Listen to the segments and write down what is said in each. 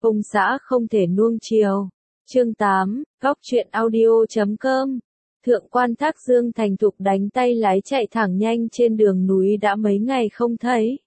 Ông xã không thể nuông chiều. Chương 8, góc truyện audio.com. Thượng quan Thác Dương thành thục đánh tay lái chạy thẳng nhanh trên đường núi đã mấy ngày không thấy.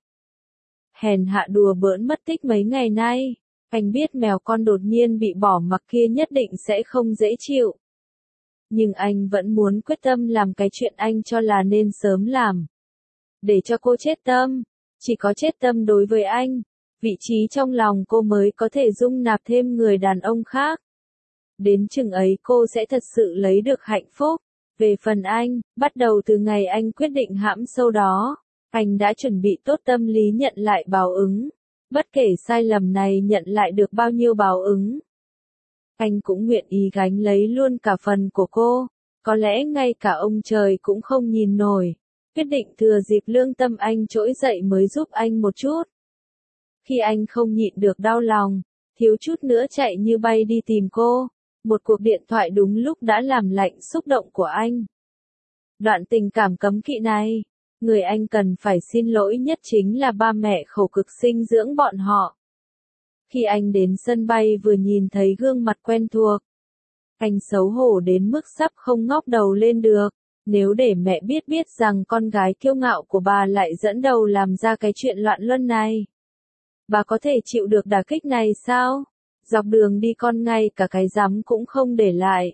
Hèn hạ đùa bỡn mất tích mấy ngày nay, anh biết mèo con đột nhiên bị bỏ mặc kia nhất định sẽ không dễ chịu. Nhưng anh vẫn muốn quyết tâm làm cái chuyện anh cho là nên sớm làm. Để cho cô chết tâm, chỉ có chết tâm đối với anh, vị trí trong lòng cô mới có thể dung nạp thêm người đàn ông khác. Đến chừng ấy cô sẽ thật sự lấy được hạnh phúc. Về phần anh, bắt đầu từ ngày anh quyết định hãm sâu đó, anh đã chuẩn bị tốt tâm lý nhận lại báo ứng. Bất kể sai lầm này nhận lại được bao nhiêu báo ứng, anh cũng nguyện ý gánh lấy luôn cả phần của cô. Có lẽ ngay cả ông trời cũng không nhìn nổi. Quyết định thừa dịp lương tâm anh trỗi dậy mới giúp anh một chút. Khi anh không nhịn được đau lòng, thiếu chút nữa chạy như bay đi tìm cô, một cuộc điện thoại đúng lúc đã làm lạnh xúc động của anh. Đoạn tình cảm cấm kỵ này, người anh cần phải xin lỗi nhất chính là ba mẹ khổ cực sinh dưỡng bọn họ. Khi anh đến sân bay vừa nhìn thấy gương mặt quen thuộc, anh xấu hổ đến mức sắp không ngóc đầu lên được. Nếu để mẹ biết rằng con gái kiêu ngạo của bà lại dẫn đầu làm ra cái chuyện loạn luân này, bà có thể chịu được đả kích này sao? Dọc đường đi con ngay cả cái rắm cũng không để lại.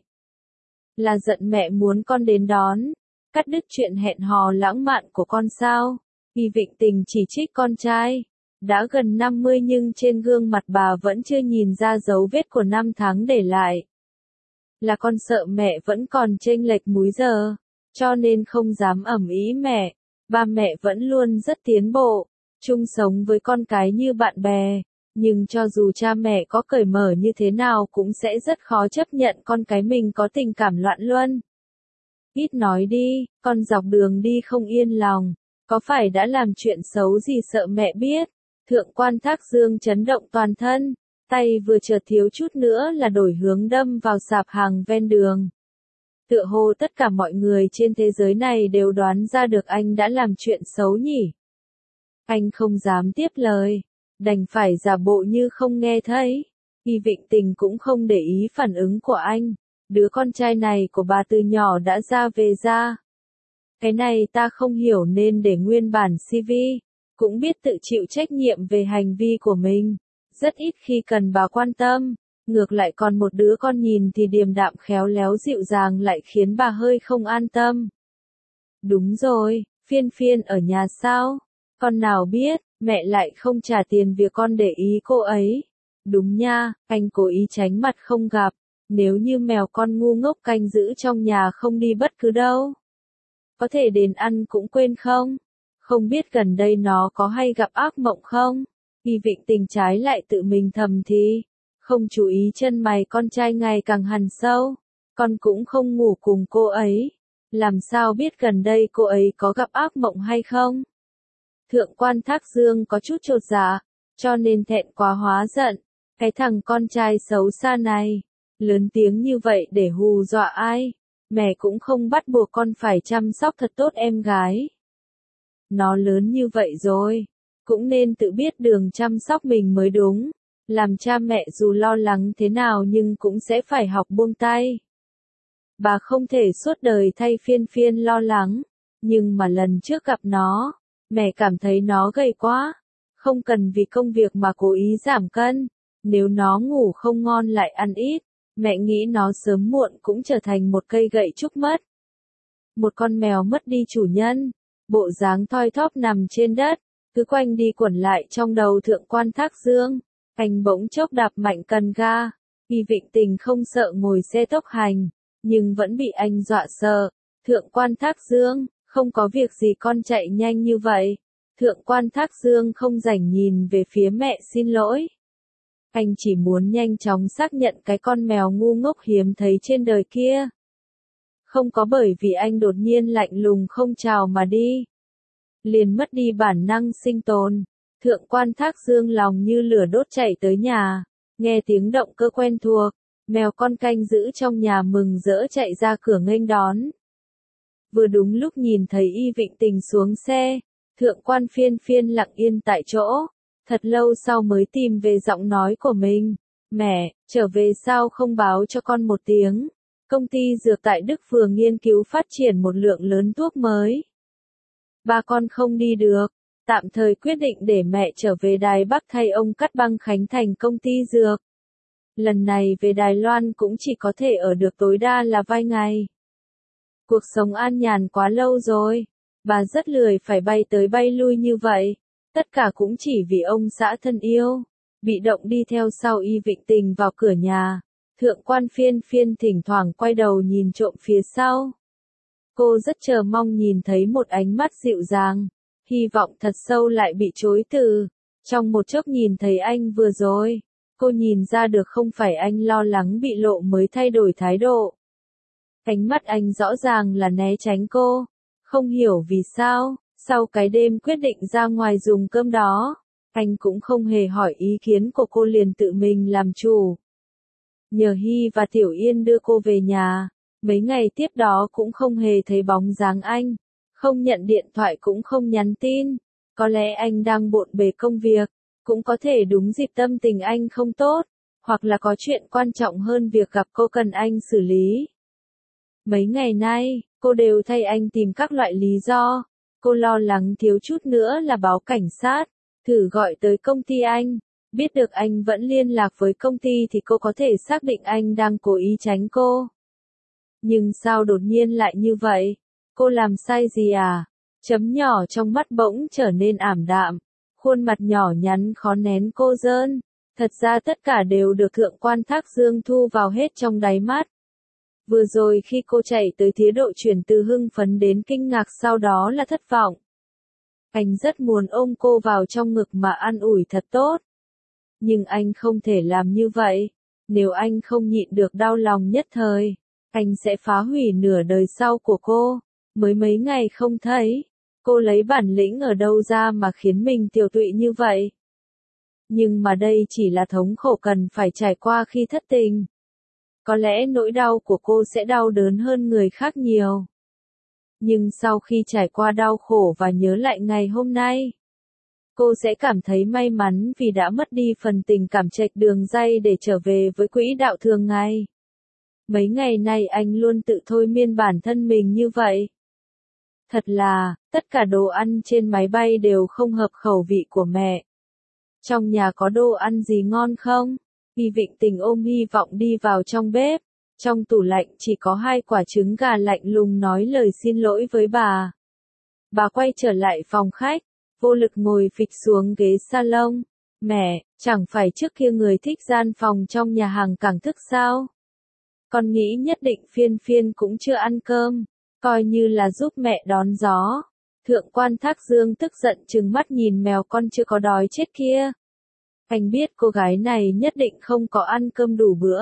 Là giận mẹ muốn con đến đón, cắt đứt chuyện hẹn hò lãng mạn của con sao? Y Vịnh Tình chỉ trích con trai. Đã gần 50 nhưng trên gương mặt bà vẫn chưa nhìn ra dấu vết của năm tháng để lại. Là con sợ mẹ vẫn còn chênh lệch múi giờ, cho nên không dám ầm ĩ mẹ. Ba mẹ vẫn luôn rất tiến bộ, chung sống với con cái như bạn bè. Nhưng cho dù cha mẹ có cởi mở như thế nào cũng sẽ rất khó chấp nhận con cái mình có tình cảm loạn luân. Ít nói đi, con dọc đường đi không yên lòng, có phải đã làm chuyện xấu gì sợ mẹ biết? Thượng quan Thác Dương chấn động toàn thân, tay vừa chợt thiếu chút nữa là đổi hướng đâm vào sạp hàng ven đường. Tựa hồ tất cả mọi người trên thế giới này đều đoán ra được anh đã làm chuyện xấu nhỉ. Anh không dám tiếp lời, đành phải giả bộ như không nghe thấy. Y Vịnh Tình cũng không để ý phản ứng của anh. Đứa con trai này của bà từ nhỏ đã ra về ra. Cái này ta không hiểu nên để nguyên bản CV, cũng biết tự chịu trách nhiệm về hành vi của mình. Rất ít khi cần bà quan tâm. Ngược lại còn một đứa con nhìn thì điềm đạm khéo léo dịu dàng lại khiến bà hơi không an tâm. Đúng rồi, Phiên Phiên ở nhà sao? Con nào biết, mẹ lại không trả tiền việc con để ý cô ấy. Đúng nha, anh cố ý tránh mặt không gặp. Nếu như mèo con ngu ngốc canh giữ trong nhà không đi bất cứ đâu, có thể đến ăn cũng quên không? Không biết gần đây nó có hay gặp ác mộng không? Y Vịnh Tình trái lại tự mình thầm thì, không chú ý chân mày con trai ngày càng hằn sâu. Con cũng không ngủ cùng cô ấy, làm sao biết gần đây cô ấy có gặp ác mộng hay không? Thượng quan Thác Dương có chút chột dạ, cho nên thẹn quá hóa giận. Cái thằng con trai xấu xa này, lớn tiếng như vậy để hù dọa ai? Mẹ cũng không bắt buộc con phải chăm sóc thật tốt em gái. Nó lớn như vậy rồi, cũng nên tự biết đường chăm sóc mình mới đúng. Làm cha mẹ dù lo lắng thế nào nhưng cũng sẽ phải học buông tay. Bà không thể suốt đời thay Phiên Phiên lo lắng, nhưng mà lần trước gặp nó, mẹ cảm thấy nó gầy quá. Không cần vì công việc mà cố ý giảm cân. Nếu nó ngủ không ngon lại ăn ít, mẹ nghĩ nó sớm muộn cũng trở thành một cây gậy trúc mất. Một con mèo mất đi chủ nhân, bộ dáng thoi thóp nằm trên đất, cứ quanh đi quẩn lại trong đầu Thượng quan Thác Dương. Anh bỗng chốc đạp mạnh cần ga. Y Vịnh Tình không sợ ngồi xe tốc hành, nhưng vẫn bị anh dọa sợ. Thượng quan Thác Dương, không có việc gì con chạy nhanh như vậy. Thượng quan Thác Dương không rảnh nhìn về phía mẹ xin lỗi. Anh chỉ muốn nhanh chóng xác nhận cái con mèo ngu ngốc hiếm thấy trên đời kia. Không có bởi vì anh đột nhiên lạnh lùng không chào mà đi, liền mất đi bản năng sinh tồn. Thượng quan Thác Dương lòng như lửa đốt chạy tới nhà, nghe tiếng động cơ quen thuộc, mèo con canh giữ trong nhà mừng rỡ chạy ra cửa nghênh đón. Vừa đúng lúc nhìn thấy Y Vịnh Tình xuống xe, Thượng quan Phiên Phiên lặng yên tại chỗ, Thật lâu sau mới tìm về giọng nói của mình. Mẹ, trở về sao không báo cho con một tiếng? Công ty dược tại Đức vừa nghiên cứu phát triển một lượng lớn thuốc mới. Ba con không đi được, tạm thời quyết định để mẹ trở về Đài Bắc thay ông Cát Băng khánh thành công ty dược. Lần này về Đài Loan cũng chỉ có thể ở được tối đa là vài ngày. Cuộc sống an nhàn quá lâu rồi, bà rất lười phải bay tới bay lui như vậy. Tất cả cũng chỉ vì ông xã thân yêu. Bị động đi theo sau Y Vịnh Tình vào cửa nhà. Thượng quan Phiên Phiên thỉnh thoảng quay đầu nhìn trộm phía sau. Cô rất chờ mong nhìn thấy một ánh mắt dịu dàng. Hy vọng thật sâu lại bị chối từ. Trong một chốc nhìn thấy anh vừa rồi, cô nhìn ra được không phải anh lo lắng bị lộ mới thay đổi thái độ. Ánh mắt anh rõ ràng là né tránh cô. Không hiểu vì sao, sau cái đêm quyết định ra ngoài dùng cơm đó, anh cũng không hề hỏi ý kiến của cô liền tự mình làm chủ. Nhờ Hy và Tiểu Yên đưa cô về nhà, mấy ngày tiếp đó cũng không hề thấy bóng dáng anh, không nhận điện thoại cũng không nhắn tin, có lẽ anh đang bộn bề công việc, cũng có thể đúng dịp tâm tình anh không tốt, hoặc là có chuyện quan trọng hơn việc gặp cô cần anh xử lý. Mấy ngày nay, cô đều thay anh tìm các loại lý do, cô lo lắng thiếu chút nữa là báo cảnh sát, thử gọi tới công ty anh, biết được anh vẫn liên lạc với công ty thì cô có thể xác định anh đang cố ý tránh cô. Nhưng sao đột nhiên lại như vậy? Cô làm sai gì à? Chấm nhỏ trong mắt bỗng trở nên ảm đạm, khuôn mặt nhỏ nhắn khó nén cô dơn. Thật ra tất cả đều được Thượng quan Thác Dương thu vào hết trong đáy mắt. Vừa rồi khi cô chạy tới Tía Độ chuyển từ hưng phấn đến kinh ngạc sau đó là thất vọng. Anh rất muốn ôm cô vào trong ngực mà an ủi thật tốt. Nhưng anh không thể làm như vậy. Nếu anh không nhịn được đau lòng nhất thời, anh sẽ phá hủy nửa đời sau của cô. Mới mấy ngày không thấy, cô lấy bản lĩnh ở đâu ra mà khiến mình tiều tụy như vậy. Nhưng mà đây chỉ là thống khổ cần phải trải qua khi thất tình. Có lẽ nỗi đau của cô sẽ đau đớn hơn người khác nhiều. Nhưng sau khi trải qua đau khổ và nhớ lại ngày hôm nay, cô sẽ cảm thấy may mắn vì đã mất đi phần tình cảm chệch đường ray để trở về với quỹ đạo thường ngày. Mấy ngày nay anh luôn tự thôi miên bản thân mình như vậy. Thật là, tất cả đồ ăn trên máy bay đều không hợp khẩu vị của mẹ. Trong nhà có đồ ăn gì ngon không? Y Vịnh Tình ôm hy vọng đi vào trong bếp. Trong tủ lạnh chỉ có 2 quả trứng gà lạnh lùng nói lời xin lỗi với bà. Bà quay trở lại phòng khách, vô lực ngồi phịch xuống ghế salon. Mẹ, chẳng phải trước kia người thích gian phòng trong nhà hàng cảng thức sao? Con nghĩ nhất định Phiên Phiên cũng chưa ăn cơm, coi như là giúp mẹ đón gió. Thượng quan Thác Dương tức giận trừng mắt nhìn mèo con chưa có đói chết kia. Anh biết cô gái này nhất định không có ăn cơm đủ bữa.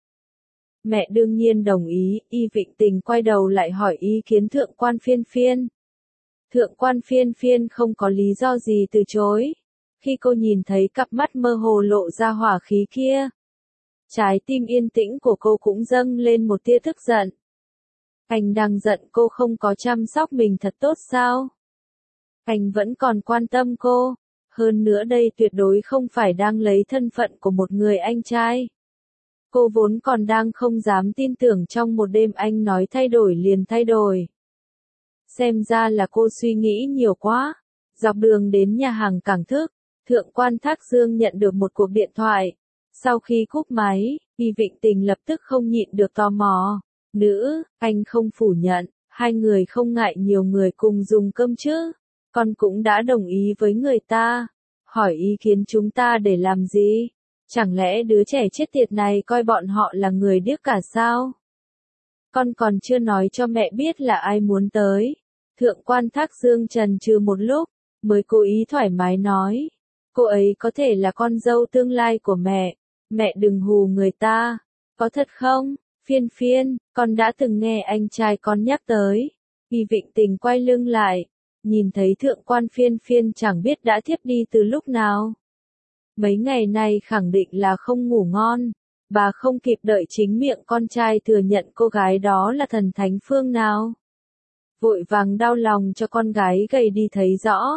Mẹ đương nhiên đồng ý, Y Vịnh Tình quay đầu lại hỏi ý kiến Thượng quan Phiên Phiên. Thượng quan Phiên Phiên không có lý do gì từ chối. Khi cô nhìn thấy cặp mắt mơ hồ lộ ra hỏa khí kia, trái tim yên tĩnh của cô cũng dâng lên một tia tức giận. Anh đang giận cô không có chăm sóc mình thật tốt sao? Anh vẫn còn quan tâm cô. Hơn nữa đây tuyệt đối không phải đang lấy thân phận của một người anh trai. Cô vốn còn đang không dám tin tưởng trong một đêm anh nói thay đổi liền thay đổi. Xem ra là cô suy nghĩ nhiều quá. Dọc đường đến nhà hàng cảng thức, Thượng quan Thác Dương nhận được một cuộc điện thoại. Sau khi cúp máy, Y Vịnh Tình lập tức không nhịn được tò mò. Nữ, anh không phủ nhận, hai người không ngại nhiều người cùng dùng cơm chứ. Con cũng đã đồng ý với người ta. Hỏi ý kiến chúng ta để làm gì? Chẳng lẽ đứa trẻ chết tiệt này coi bọn họ là người điếc cả sao? Con còn chưa nói cho mẹ biết là ai muốn tới. Thượng quan Thác Dương chần chừ một lúc, mới cố ý thoải mái nói. Cô ấy có thể là con dâu tương lai của mẹ. Mẹ đừng hù người ta. Có thật không? Phiên Phiên, con đã từng nghe anh trai con nhắc tới. Y Vịnh Tình quay lưng lại, nhìn thấy Thượng quan Phiên Phiên chẳng biết đã thiếp đi từ lúc nào. Mấy ngày nay khẳng định là không ngủ ngon. Bà không kịp đợi chính miệng con trai thừa nhận cô gái đó là thần thánh phương nào. Vội vàng đau lòng cho con gái gầy đi thấy rõ.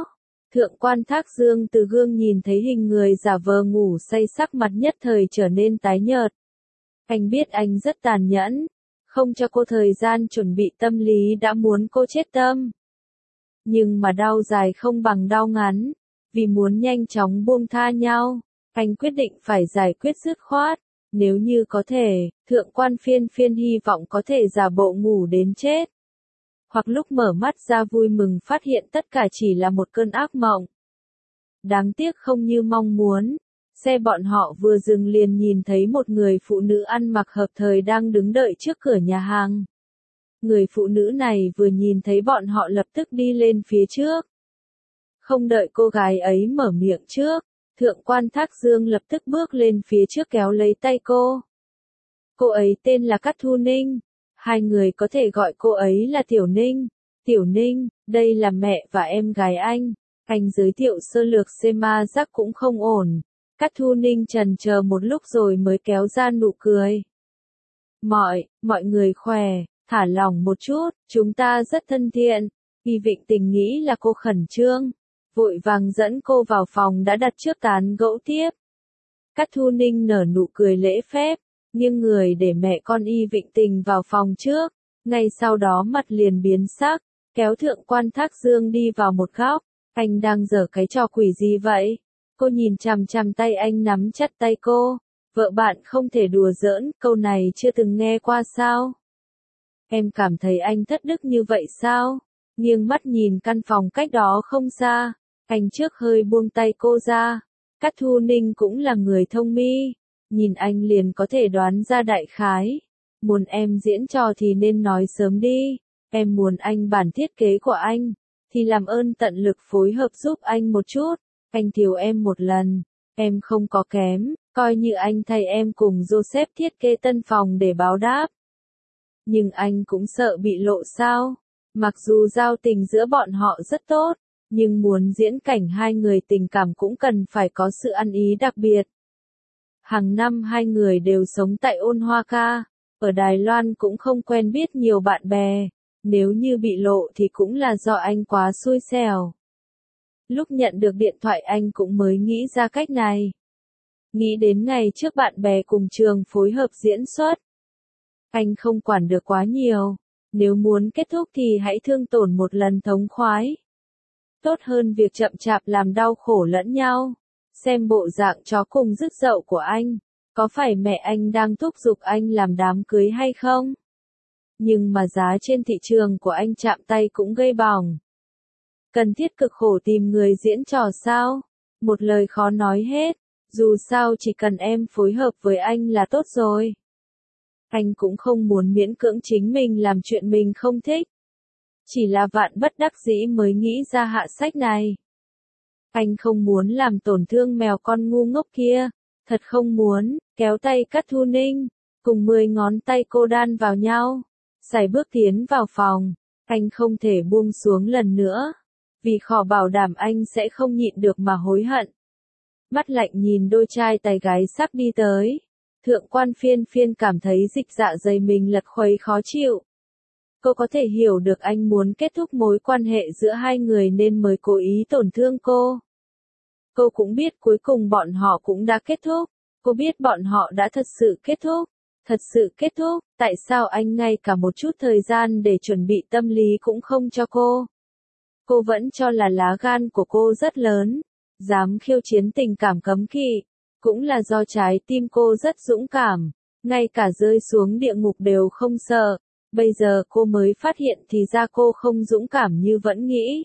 Thượng quan Thác Dương từ gương nhìn thấy hình người giả vờ ngủ say, sắc mặt nhất thời trở nên tái nhợt. Anh biết anh rất tàn nhẫn, không cho cô thời gian chuẩn bị tâm lý đã muốn cô chết tâm. Nhưng mà đau dài không bằng đau ngắn, vì muốn nhanh chóng buông tha nhau, anh quyết định phải giải quyết dứt khoát. Nếu như có thể, thượng quan phiên phiên hy vọng có thể giả bộ ngủ đến chết. Hoặc lúc mở mắt ra vui mừng phát hiện tất cả chỉ là một cơn ác mộng. Đáng tiếc không như mong muốn. Xe bọn họ vừa dừng liền nhìn thấy một người phụ nữ ăn mặc hợp thời đang đứng đợi trước cửa nhà hàng. Người phụ nữ này vừa nhìn thấy bọn họ lập tức đi lên phía trước. Không đợi cô gái ấy mở miệng trước, thượng quan Thác Dương lập tức bước lên phía trước kéo lấy tay cô. Cô ấy tên là Cát Thu Ninh. Hai người có thể gọi cô ấy là Tiểu Ninh. Tiểu Ninh, đây là mẹ và em gái anh. Anh giới thiệu sơ lược Sema Giác cũng không ổn. Cát Thu Ninh chần chờ một lúc rồi mới kéo ra nụ cười. Mọi người khỏe, thả lỏng một chút, chúng ta rất thân thiện. Y Vịnh Tình nghĩ là cô khẩn trương, vội vàng dẫn cô vào phòng đã đặt trước tán gẫu tiếp. Cát Thu Ninh nở nụ cười lễ phép, nghiêng người để mẹ con Y Vịnh Tình vào phòng trước, ngay sau đó mặt liền biến sắc, kéo thượng quan Thác Dương đi vào một góc. Anh đang giở cái trò quỷ gì vậy? Cô nhìn chằm chằm tay anh nắm chặt tay cô. Vợ bạn không thể đùa giỡn, câu này chưa từng nghe qua sao? Em cảm thấy anh thất đức như vậy sao? Nghiêng mắt nhìn căn phòng cách đó không xa, anh trước hơi buông tay cô ra. Cát Thu Ninh cũng là người thông minh, nhìn anh liền có thể đoán ra đại khái. Muốn em diễn trò thì nên nói sớm đi, em muốn anh bản thiết kế của anh, thì làm ơn tận lực phối hợp giúp anh một chút. Anh thiếu em một lần, em không có kém, coi như anh thay em cùng Joseph thiết kế tân phòng để báo đáp. Nhưng anh cũng sợ bị lộ sao? Mặc dù giao tình giữa bọn họ rất tốt, nhưng muốn diễn cảnh hai người tình cảm cũng cần phải có sự ăn ý đặc biệt. Hàng năm hai người đều sống tại Ôn Hoa Ca, ở Đài Loan cũng không quen biết nhiều bạn bè, nếu như bị lộ thì cũng là do anh quá xui xẻo. Lúc nhận được điện thoại anh cũng mới nghĩ ra cách này. Nghĩ đến ngày trước bạn bè cùng trường phối hợp diễn xuất. Anh không quản được quá nhiều, nếu muốn kết thúc thì hãy thương tổn một lần thống khoái. Tốt hơn việc chậm chạp làm đau khổ lẫn nhau. Xem bộ dạng chó cùng rứt dậu của anh, có phải mẹ anh đang thúc giục anh làm đám cưới hay không? Nhưng mà giá trên thị trường của anh chạm tay cũng gây bỏng. Cần thiết cực khổ tìm người diễn trò sao? Một lời khó nói hết, dù sao chỉ cần em phối hợp với anh là tốt rồi. Anh cũng không muốn miễn cưỡng chính mình làm chuyện mình không thích. Chỉ là vạn bất đắc dĩ mới nghĩ ra hạ sách này. Anh không muốn làm tổn thương mèo con ngu ngốc kia, thật không muốn, kéo tay Cát Thu Ninh, cùng 10 ngón tay cô đan vào nhau, sải bước tiến vào phòng, anh không thể buông xuống lần nữa, vì khó bảo đảm anh sẽ không nhịn được mà hối hận. Mắt lạnh nhìn đôi trai tài gái sắp đi tới, thượng quan phiên phiên cảm thấy dịch dạ dày mình lật khuấy khó chịu. Cô có thể hiểu được anh muốn kết thúc mối quan hệ giữa hai người nên mới cố ý tổn thương cô. Cô cũng biết cuối cùng bọn họ cũng đã kết thúc. Cô biết bọn họ đã thật sự kết thúc. Thật sự kết thúc, tại sao anh ngay cả một chút thời gian để chuẩn bị tâm lý cũng không cho cô? Cô vẫn cho là lá gan của cô rất lớn, dám khiêu chiến tình cảm cấm kỵ. Cũng là do trái tim cô rất dũng cảm, ngay cả rơi xuống địa ngục đều không sợ. Bây giờ cô mới phát hiện thì ra cô không dũng cảm như vẫn nghĩ.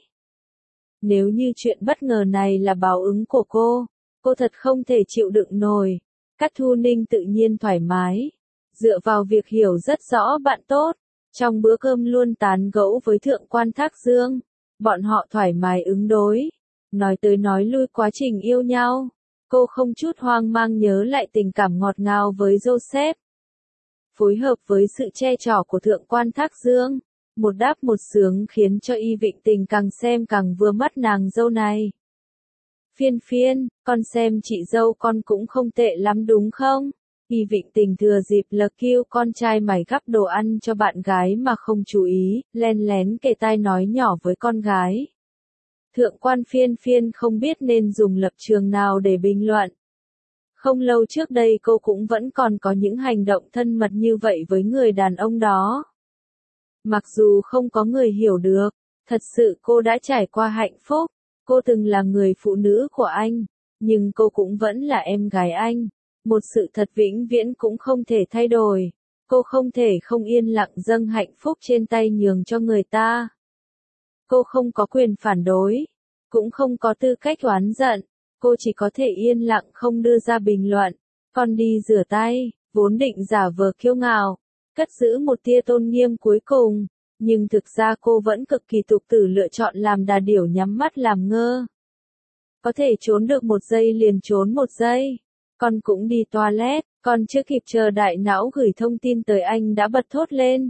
Nếu như chuyện bất ngờ này là báo ứng của cô thật không thể chịu đựng nổi. Cát Thu Ninh tự nhiên thoải mái, dựa vào việc hiểu rất rõ bạn tốt. Trong bữa cơm luôn tán gẫu với thượng quan Thác Dương, bọn họ thoải mái ứng đối, nói tới nói lui quá trình yêu nhau. Cô không chút hoang mang nhớ lại tình cảm ngọt ngào với Joseph. Phối hợp với sự che chở của thượng quan Thác Dương, một đáp một sướng khiến cho Y Vịnh Tình càng xem càng vừa mắt nàng dâu này. Phiên phiên, con xem chị dâu con cũng không tệ lắm đúng không? Y Vịnh Tình thừa dịp lật kêu con trai mày gắp đồ ăn cho bạn gái mà không chú ý, len lén kề tai nói nhỏ với con gái. Thượng quan Phiên Phiên không biết nên dùng lập trường nào để bình luận. Không lâu trước đây cô cũng vẫn còn có những hành động thân mật như vậy với người đàn ông đó. Mặc dù không có người hiểu được, thật sự cô đã trải qua hạnh phúc, cô từng là người phụ nữ của anh, nhưng cô cũng vẫn là em gái anh. Một sự thật vĩnh viễn cũng không thể thay đổi. Cô không thể không yên lặng dâng hạnh phúc trên tay nhường cho người ta. Cô không có quyền phản đối, cũng không có tư cách oán giận, cô chỉ có thể yên lặng không đưa ra bình luận. Con đi rửa tay, vốn định giả vờ kiêu ngạo, cất giữ một tia tôn nghiêm cuối cùng, nhưng thực ra cô vẫn cực kỳ tục tử lựa chọn làm đà điểu nhắm mắt làm ngơ. Có thể trốn được một giây liền trốn một giây. Con cũng đi toilet, con chưa kịp chờ đại não gửi thông tin tới anh đã bật thốt lên.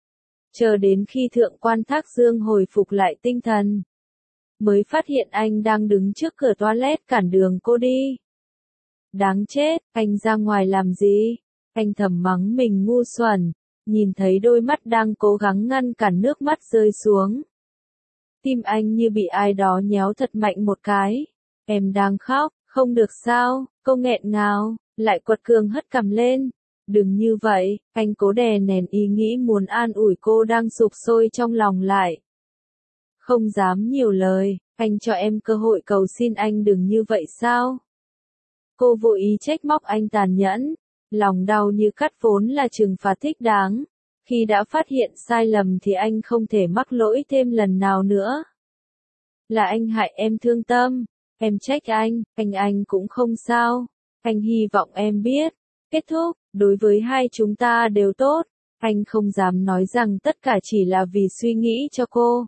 Chờ đến khi thượng quan Thác Dương hồi phục lại tinh thần, mới phát hiện anh đang đứng trước cửa toilet cản đường cô đi. Đáng chết, anh ra ngoài làm gì? Anh thầm mắng mình ngu xuẩn, nhìn thấy đôi mắt đang cố gắng ngăn cản nước mắt rơi xuống. Tim anh như bị ai đó nhéo thật mạnh một cái. Em đang khóc, không được sao, cô nghẹn ngào, lại quật cường hất cằm lên. Đừng như vậy, anh cố đè nén ý nghĩ muốn an ủi cô đang sục sôi trong lòng lại. Không dám nhiều lời, anh cho em cơ hội cầu xin anh đừng như vậy sao? Cô vô ý trách móc anh tàn nhẫn, lòng đau như cắt vốn là trừng phạt thích đáng. Khi đã phát hiện sai lầm thì anh không thể mắc lỗi thêm lần nào nữa. Là anh hại em thương tâm, em trách anh cũng không sao. Anh hy vọng em biết, kết thúc, đối với hai chúng ta đều tốt. Anh không dám nói rằng tất cả chỉ là vì suy nghĩ cho cô.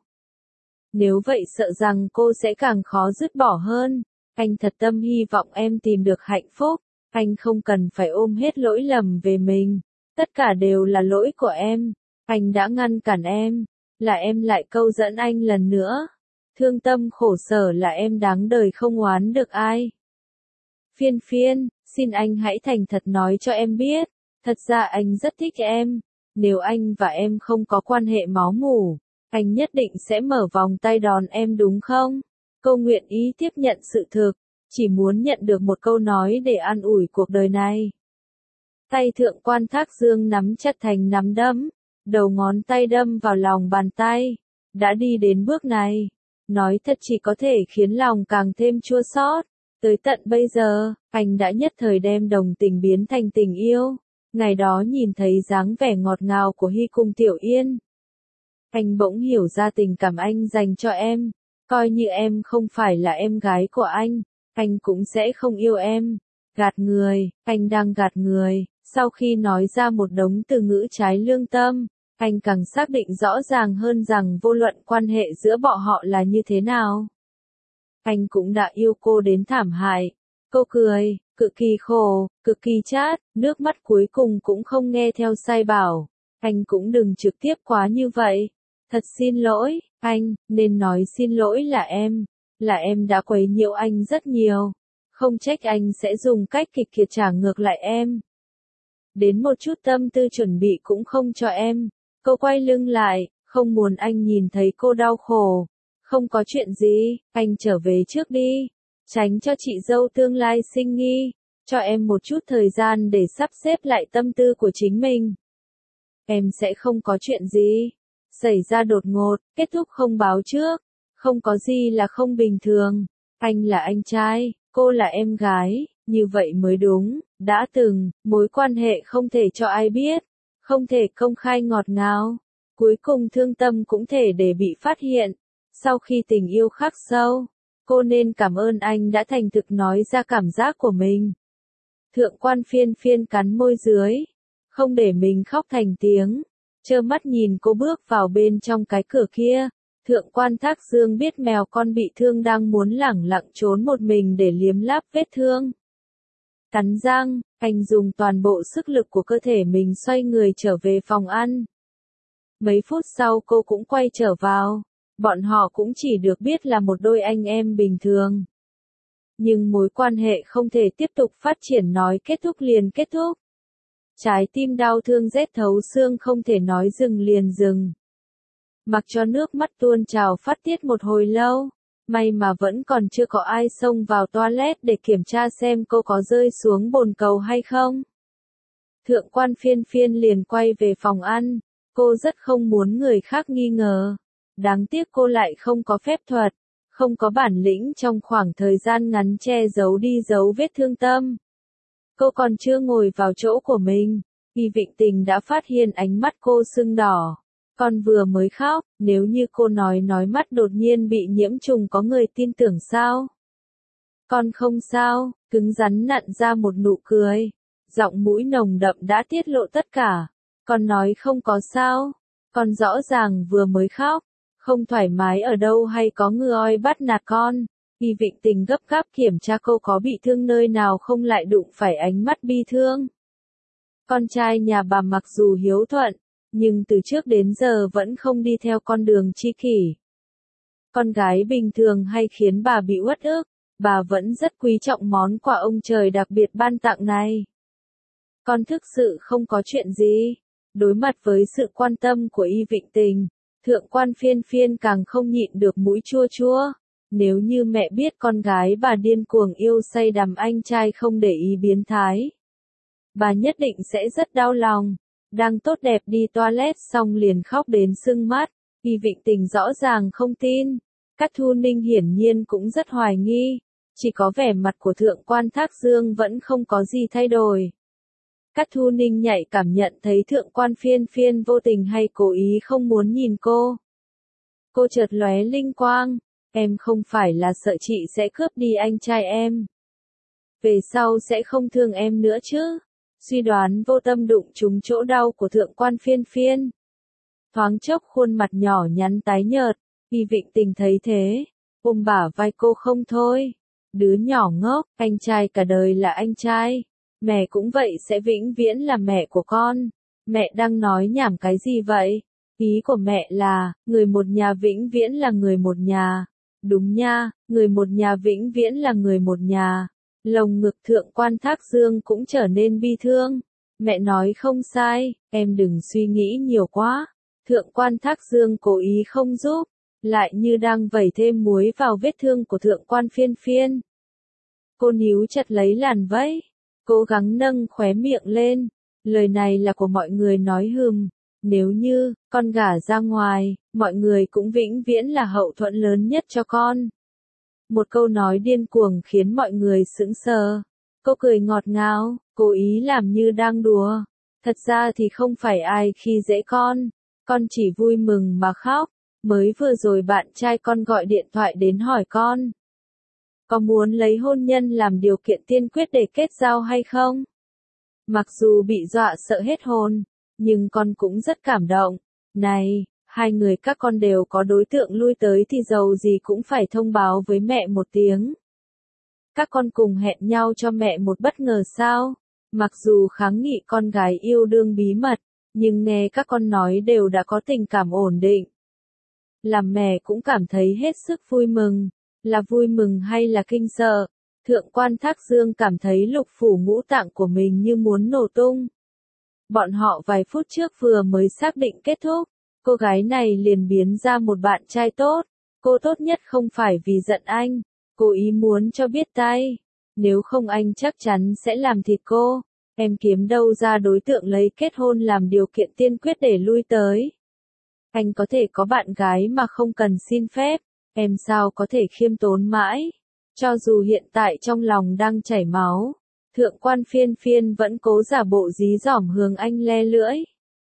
Nếu vậy sợ rằng cô sẽ càng khó dứt bỏ hơn. Anh thật tâm hy vọng em tìm được hạnh phúc. Anh không cần phải ôm hết lỗi lầm về mình. Tất cả đều là lỗi của em. Anh đã ngăn cản em. Là em lại câu dẫn anh lần nữa. Thương tâm khổ sở là em đáng đời không oán được ai. Phiên Phiên, xin anh hãy thành thật nói cho em biết. Thật ra anh rất thích em. Nếu anh và em không có quan hệ máu mủ, anh nhất định sẽ mở vòng tay đón em đúng không? Cô nguyện ý tiếp nhận sự thực, chỉ muốn nhận được một câu nói để an ủi cuộc đời này. Tay thượng quan Thác Dương nắm chặt thành nắm đấm, đầu ngón tay đâm vào lòng bàn tay. Đã đi đến bước này, nói thật chỉ có thể khiến lòng càng thêm chua xót. Tới tận bây giờ, anh đã nhất thời đem đồng tình biến thành tình yêu. Ngày đó nhìn thấy dáng vẻ ngọt ngào của Hy cùng Tiểu Yên, anh bỗng hiểu ra tình cảm anh dành cho em. Coi như em không phải là em gái của anh cũng sẽ không yêu em. Gạt người, anh đang gạt người. Sau khi nói ra một đống từ ngữ trái lương tâm, anh càng xác định rõ ràng hơn rằng vô luận quan hệ giữa bọn họ là như thế nào, anh cũng đã yêu cô đến thảm hại. Cô cười, cực kỳ khổ, cực kỳ chát, nước mắt cuối cùng cũng không nghe theo sai bảo. Anh cũng đừng trực tiếp quá như vậy. Thật xin lỗi, anh, nên nói xin lỗi là em đã quấy nhiễu anh rất nhiều. Không trách anh sẽ dùng cách kịch kiệt trả ngược lại em. Đến một chút tâm tư chuẩn bị cũng không cho em. Cô quay lưng lại, không muốn anh nhìn thấy cô đau khổ. Không có chuyện gì, anh trở về trước đi. Tránh cho chị dâu tương lai sinh nghi. Cho em một chút thời gian để sắp xếp lại tâm tư của chính mình. Em sẽ không có chuyện gì xảy ra đột ngột, kết thúc không báo trước. Không có gì là không bình thường. Anh là anh trai, cô là em gái, như vậy mới đúng. Đã từng, mối quan hệ không thể cho ai biết, không thể công khai ngọt ngào. Cuối cùng thương tâm cũng thể để bị phát hiện. Sau khi tình yêu khắc sâu, cô nên cảm ơn anh đã thành thực nói ra cảm giác của mình. Thượng quan Phiên Phiên cắn môi dưới, không để mình khóc thành tiếng, trơ mắt nhìn cô bước vào bên trong cái cửa kia. Thượng quan Thác Dương biết mèo con bị thương đang muốn lẳng lặng trốn một mình để liếm láp vết thương. Cắn răng, anh dùng toàn bộ sức lực của cơ thể mình xoay người trở về phòng ăn. Mấy phút sau cô cũng quay trở vào. Bọn họ cũng chỉ được biết là một đôi anh em bình thường. Nhưng mối quan hệ không thể tiếp tục phát triển nói kết thúc liền kết thúc. Trái tim đau thương rét thấu xương không thể nói dừng liền dừng. Mặc cho nước mắt tuôn trào phát tiết một hồi lâu, May mà vẫn còn chưa có ai xông vào toilet để kiểm tra xem cô có rơi xuống bồn cầu hay không. Thượng quan Phiên Phiên liền quay về phòng ăn, cô rất không muốn người khác nghi ngờ. Đáng tiếc cô lại không có phép thuật, không có bản lĩnh trong khoảng thời gian ngắn che giấu đi dấu vết thương tâm. Cô còn chưa ngồi vào chỗ của mình, Y Vịnh Tình đã phát hiện ánh mắt cô sưng đỏ. Con vừa mới khóc, nếu như cô nói mắt đột nhiên bị nhiễm trùng có người tin tưởng sao? Con không sao, cứng rắn nặn ra một nụ cười. Giọng mũi nồng đậm đã tiết lộ tất cả. Con nói không có sao. Con rõ ràng vừa mới khóc. Không thoải mái ở đâu hay có người bắt nạt con. Y Vịnh Tình gấp gáp kiểm tra cô có bị thương nơi nào không lại đụng phải ánh mắt bi thương. Con trai nhà bà mặc dù hiếu thuận, nhưng từ trước đến giờ vẫn không đi theo con đường tri kỷ. Con gái bình thường hay khiến bà bị uất ức, bà vẫn rất quý trọng món quà ông trời đặc biệt ban tặng này. Con thực sự không có chuyện gì. Đối mặt với sự quan tâm của Y Vịnh Tình, Thượng quan Phiên Phiên càng không nhịn được mũi chua chua. Nếu như mẹ biết con gái bà điên cuồng yêu say đắm anh trai không để ý biến thái, bà nhất định sẽ rất đau lòng. Đang tốt đẹp đi toilet xong liền khóc đến sưng mắt. Y Vịnh Tình rõ ràng không tin. Cát Thu Ninh hiển nhiên cũng rất hoài nghi. Chỉ có vẻ mặt của Thượng quan Thác Dương vẫn không có gì thay đổi. Cát Thu Ninh nhạy cảm nhận thấy Thượng quan Phiên Phiên vô tình hay cố ý không muốn nhìn cô. Cô chợt lóe linh quang. Em không phải là sợ chị sẽ cướp đi anh trai em. Về sau sẽ không thương em nữa chứ. Suy đoán vô tâm đụng trúng chỗ đau của Thượng quan Phiên Phiên. Thoáng chốc khuôn mặt nhỏ nhắn tái nhợt. Y Vịnh Tình thấy thế, ôm bả vai cô không thôi. Đứa nhỏ ngốc, anh trai cả đời là anh trai. Mẹ cũng vậy sẽ vĩnh viễn là mẹ của con. Mẹ đang nói nhảm cái gì vậy? Ý của mẹ là, người một nhà vĩnh viễn là người một nhà. Đúng nha, người một nhà vĩnh viễn là người một nhà. Lồng ngực Thượng quan Thác Dương cũng trở nên bi thương. Mẹ nói không sai, em đừng suy nghĩ nhiều quá. Thượng quan Thác Dương cố ý không giúp, lại như đang vẩy thêm muối vào vết thương của Thượng quan Phiên Phiên. Cô níu chặt lấy làn váy, cố gắng nâng khóe miệng lên. Lời này là của mọi người nói hừm. Nếu như con gả ra ngoài, mọi người cũng vĩnh viễn là hậu thuẫn lớn nhất cho con. Một câu nói điên cuồng khiến mọi người sững sờ. Cô cười ngọt ngào, cố ý làm như đang đùa. Thật ra thì không phải ai khi dễ con chỉ vui mừng mà khóc. Mới vừa rồi bạn trai con gọi điện thoại đến hỏi con. Có muốn lấy hôn nhân làm điều kiện tiên quyết để kết giao hay không? Mặc dù bị dọa sợ hết hồn, nhưng con cũng rất cảm động. Này, hai người các con đều có đối tượng lui tới thì dầu gì cũng phải thông báo với mẹ một tiếng. Các con cùng hẹn nhau cho mẹ một bất ngờ sao? Mặc dù kháng nghị con gái yêu đương bí mật, nhưng nghe các con nói đều đã có tình cảm ổn định. Làm mẹ cũng cảm thấy hết sức vui mừng. Là vui mừng hay là kinh sợ? Thượng quan Thác Dương cảm thấy lục phủ ngũ tạng của mình như muốn nổ tung. Bọn họ vài phút trước vừa mới xác định kết thúc. Cô gái này liền biến ra một bạn trai tốt. Cô tốt nhất không phải vì giận anh. Cô ý muốn cho biết tay. Nếu không anh chắc chắn sẽ làm thịt cô. Em kiếm đâu ra đối tượng lấy kết hôn làm điều kiện tiên quyết để lui tới. Anh có thể có bạn gái mà không cần xin phép. Em sao có thể khiêm tốn mãi. Cho dù hiện tại trong lòng đang chảy máu. Thượng quan Phiên Phiên vẫn cố giả bộ dí dỏm hướng anh le lưỡi.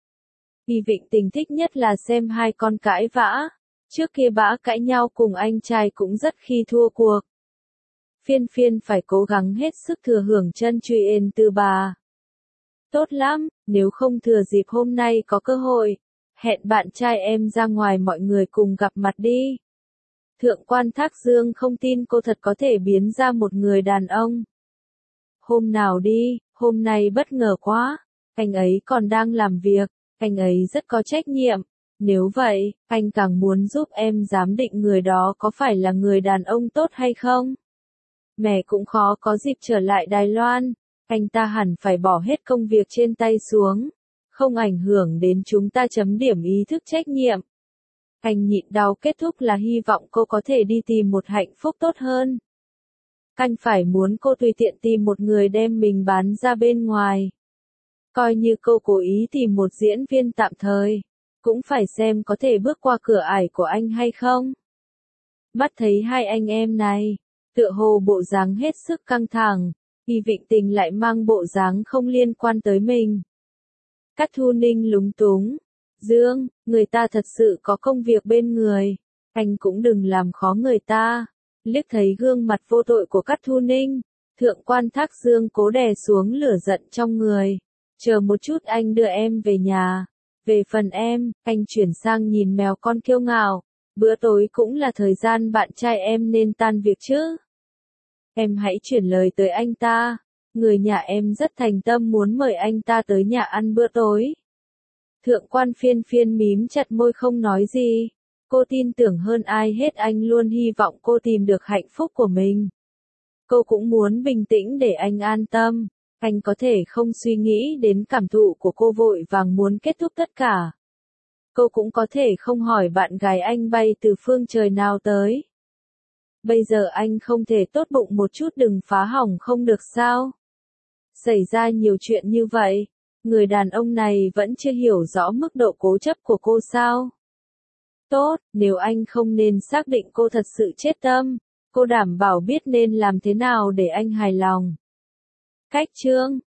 Y Vịnh Tình thích nhất là xem hai con cãi vã. Trước kia bã cãi nhau cùng anh trai cũng rất khi thua cuộc. Phiên Phiên phải cố gắng hết sức thừa hưởng chân truyền từ bà. Tốt lắm, nếu không thừa dịp hôm nay có cơ hội, hẹn bạn trai em ra ngoài mọi người cùng gặp mặt đi. Thượng quan Thác Dương không tin cô thật có thể biến ra một người đàn ông. Hôm nào đi, hôm nay bất ngờ quá. Anh ấy còn đang làm việc, anh ấy rất có trách nhiệm. Nếu vậy, anh càng muốn giúp em giám định người đó có phải là người đàn ông tốt hay không. Mẹ cũng khó có dịp trở lại Đài Loan. Anh ta hẳn phải bỏ hết công việc trên tay xuống. Không ảnh hưởng đến chúng ta chấm điểm ý thức trách nhiệm. Anh nhịn đau kết thúc là hy vọng cô có thể đi tìm một hạnh phúc tốt hơn. Anh phải muốn cô tùy tiện tìm một người đem mình bán ra bên ngoài. Coi như cô cố ý tìm một diễn viên tạm thời, cũng phải xem có thể bước qua cửa ải của anh hay không. Mắt thấy hai anh em này, tựa hồ bộ dáng hết sức căng thẳng, Y Vịnh Tình lại mang bộ dáng không liên quan tới mình. Cát Thu Ninh lúng túng. Dương, người ta thật sự có công việc bên người, anh cũng đừng làm khó người ta. Liếc thấy gương mặt vô tội của Cát Thu Ninh, Thượng quan Thác Dương cố đè xuống lửa giận trong người. Chờ một chút anh đưa em về nhà. Về phần em, anh chuyển sang nhìn mèo con kiêu ngạo. Bữa tối cũng là thời gian bạn trai em nên tan việc chứ. Em hãy chuyển lời tới anh ta. Người nhà em rất thành tâm muốn mời anh ta tới nhà ăn bữa tối. Thượng quan Phiên Phiên mím chặt môi không nói gì. Cô tin tưởng hơn ai hết anh luôn hy vọng cô tìm được hạnh phúc của mình. Cô cũng muốn bình tĩnh để anh an tâm. Anh có thể không suy nghĩ đến cảm thụ của cô vội vàng muốn kết thúc tất cả. Cô cũng có thể không hỏi bạn gái anh bay từ phương trời nào tới. Bây giờ anh không thể tốt bụng một chút đừng phá hỏng không được sao? Xảy ra nhiều chuyện như vậy, người đàn ông này vẫn chưa hiểu rõ mức độ cố chấp của cô sao? Tốt, nếu anh không nên xác định cô thật sự chết tâm, cô đảm bảo biết nên làm thế nào để anh hài lòng. Cách chương